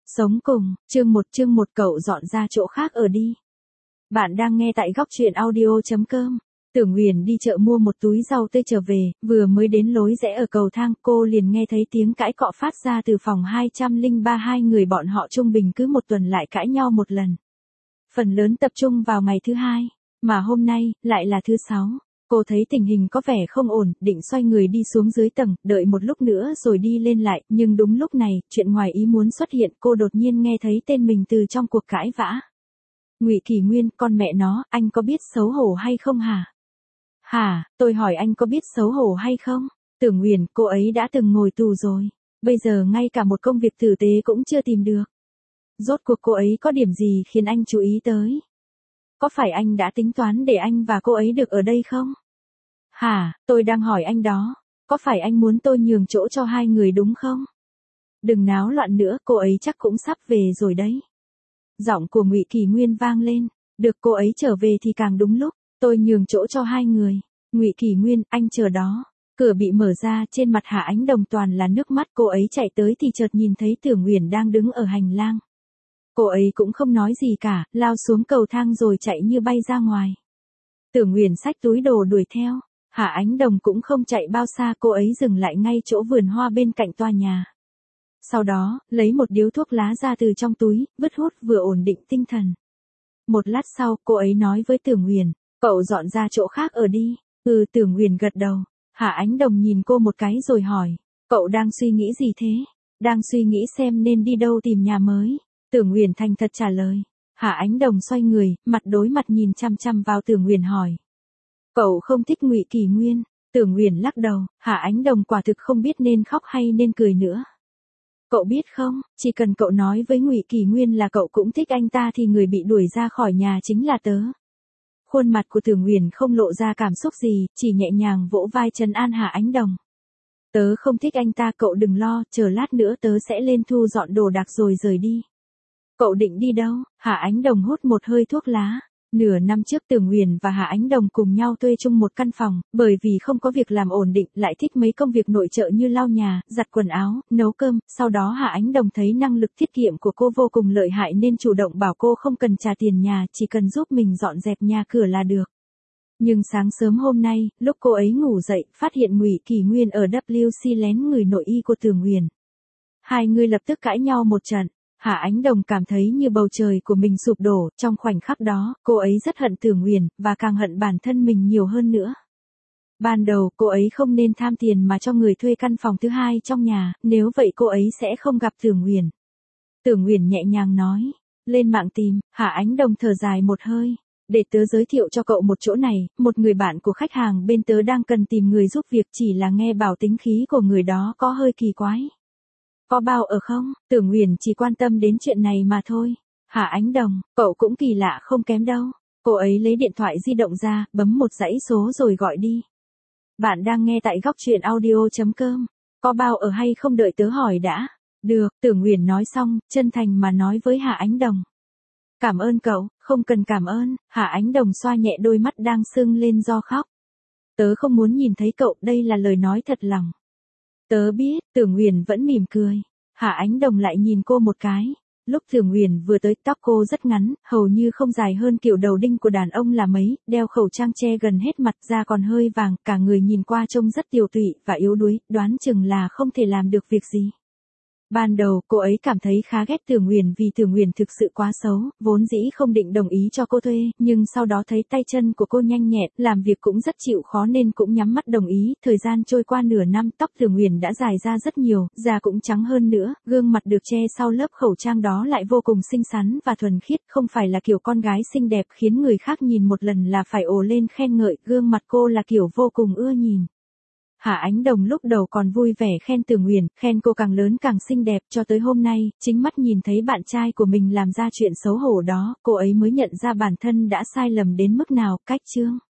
Sống cùng, chương 1 cậu dọn ra chỗ khác ở đi. Bạn đang nghe tại góc truyện audio.com. Tưởng Huyền đi chợ mua một túi rau tươi trở về, vừa mới đến lối rẽ ở cầu thang, cô liền nghe thấy tiếng cãi cọ phát ra từ phòng 203. Hai người bọn họ trung bình cứ một tuần lại cãi nhau một lần. Phần lớn tập trung vào ngày thứ hai, mà hôm nay lại là thứ sáu. Cô thấy tình hình có vẻ không ổn, định xoay người đi xuống dưới tầng, đợi một lúc nữa rồi đi lên lại, nhưng đúng lúc này, chuyện ngoài ý muốn xuất hiện, cô đột nhiên nghe thấy tên mình từ trong cuộc cãi vã. Ngụy Kỳ Nguyên, con mẹ nó, anh có biết xấu hổ hay không hả? Hả, tôi hỏi anh có biết xấu hổ hay không? Tưởng Huyền, cô ấy đã từng ngồi tù rồi, bây giờ ngay cả một công việc tử tế cũng chưa tìm được. Rốt cuộc cô ấy có điểm gì khiến anh chú ý tới? Có phải anh đã tính toán để anh và cô ấy được ở đây không? Hả, tôi đang hỏi anh đó, có phải anh muốn tôi nhường chỗ cho hai người đúng không? Đừng náo loạn nữa, cô ấy chắc cũng sắp về rồi đấy. Giọng của Ngụy Kỳ Nguyên vang lên, được, cô ấy trở về thì càng đúng lúc, tôi nhường chỗ cho hai người. Ngụy Kỳ Nguyên, anh chờ đó. Cửa bị mở ra, trên mặt Hạ Ánh Đồng toàn là nước mắt, cô ấy chạy tới thì chợt nhìn thấy Tưởng Huyền đang đứng ở hành lang. Cô ấy cũng không nói gì cả, lao xuống cầu thang rồi chạy như bay ra ngoài. Tưởng Huyền xách túi đồ đuổi theo. Hạ Ánh Đồng cũng không chạy bao xa, cô ấy dừng lại ngay chỗ vườn hoa bên cạnh tòa nhà. Sau đó, lấy một điếu thuốc lá ra từ trong túi, vứt hút vừa ổn định tinh thần. Một lát sau, cô ấy nói với Tưởng Huyền, cậu dọn ra chỗ khác ở đi. Ừ, Tưởng Huyền gật đầu. Hạ Ánh Đồng nhìn cô một cái rồi hỏi, cậu đang suy nghĩ gì thế? Đang suy nghĩ xem nên đi đâu tìm nhà mới. Tưởng Huyền thành thật trả lời. Hạ Ánh Đồng xoay người, mặt đối mặt nhìn chăm chăm vào Tưởng Huyền hỏi. Cậu không thích Ngụy Kỳ Nguyên? Tưởng Huyền lắc đầu, Hạ Ánh Đồng quả thực không biết nên khóc hay nên cười nữa. Cậu biết không, chỉ cần cậu nói với Ngụy Kỳ Nguyên là cậu cũng thích anh ta thì người bị đuổi ra khỏi nhà chính là tớ. Khuôn mặt của Tưởng Huyền không lộ ra cảm xúc gì, chỉ nhẹ nhàng vỗ vai trấn an Hạ Ánh Đồng. Tớ không thích anh ta, cậu đừng lo, chờ lát nữa tớ sẽ lên thu dọn đồ đạc rồi rời đi. Cậu định đi đâu? Hạ Ánh Đồng hút một hơi thuốc lá. Nửa năm trước Tưởng Huyền và Hạ Ánh Đồng cùng nhau thuê chung một căn phòng, bởi vì không có việc làm ổn định, lại thích mấy công việc nội trợ như lau nhà, giặt quần áo, nấu cơm, sau đó Hạ Ánh Đồng thấy năng lực tiết kiệm của cô vô cùng lợi hại nên chủ động bảo cô không cần trả tiền nhà, chỉ cần giúp mình dọn dẹp nhà cửa là được. Nhưng sáng sớm hôm nay, lúc cô ấy ngủ dậy, phát hiện Ngụy Kỳ Nguyên ở WC lén người nội y của Tưởng Huyền. Hai người lập tức cãi nhau một trận. Hạ Ánh Đồng cảm thấy như bầu trời của mình sụp đổ, trong khoảnh khắc đó, cô ấy rất hận Tưởng Huyền, và càng hận bản thân mình nhiều hơn nữa. Ban đầu, cô ấy không nên tham tiền mà cho người thuê căn phòng thứ hai trong nhà, nếu vậy cô ấy sẽ không gặp Tưởng Huyền. Tưởng Huyền nhẹ nhàng nói, lên mạng tìm. Hạ Ánh Đồng thở dài một hơi, để tớ giới thiệu cho cậu một chỗ này, một người bạn của khách hàng bên tớ đang cần tìm người giúp việc, chỉ là nghe bảo tính khí của người đó có hơi kỳ quái. Có bao ở không? Tưởng Huyền chỉ quan tâm đến chuyện này mà thôi. Hạ Ánh Đồng, cậu cũng kỳ lạ không kém đâu. Cô ấy lấy điện thoại di động ra, bấm một dãy số rồi gọi đi. Bạn đang nghe tại góc truyện audio.com. Có bao ở hay không đợi tớ hỏi đã. Được, Tưởng Huyền nói xong, chân thành mà nói với Hạ Ánh Đồng. Cảm ơn cậu, không cần cảm ơn. Hạ Ánh Đồng xoa nhẹ đôi mắt đang sưng lên do khóc. Tớ không muốn nhìn thấy cậu, đây là lời nói thật lòng. Tớ biết, Tưởng Huyền vẫn mỉm cười. Hạ Ánh Đồng lại nhìn cô một cái. Lúc Tưởng Huyền vừa tới, tóc cô rất ngắn, hầu như không dài hơn kiểu đầu đinh của đàn ông là mấy, đeo khẩu trang che gần hết mặt, da còn hơi vàng, cả người nhìn qua trông rất tiều tụy và yếu đuối, đoán chừng là không thể làm được việc gì. Ban đầu, cô ấy cảm thấy khá ghét Tưởng Huyền vì Tưởng Huyền thực sự quá xấu, vốn dĩ không định đồng ý cho cô thuê, nhưng sau đó thấy tay chân của cô nhanh nhẹn, làm việc cũng rất chịu khó nên cũng nhắm mắt đồng ý. Thời gian trôi qua nửa năm, tóc Tưởng Huyền đã dài ra rất nhiều, da cũng trắng hơn nữa, gương mặt được che sau lớp khẩu trang đó lại vô cùng xinh xắn và thuần khiết, không phải là kiểu con gái xinh đẹp khiến người khác nhìn một lần là phải ồ lên khen ngợi, gương mặt cô là kiểu vô cùng ưa nhìn. Hạ Ánh Đồng lúc đầu còn vui vẻ khen Tưởng Huyền, khen cô càng lớn càng xinh đẹp, cho tới hôm nay, chính mắt nhìn thấy bạn trai của mình làm ra chuyện xấu hổ đó, cô ấy mới nhận ra bản thân đã sai lầm đến mức nào. Cách chương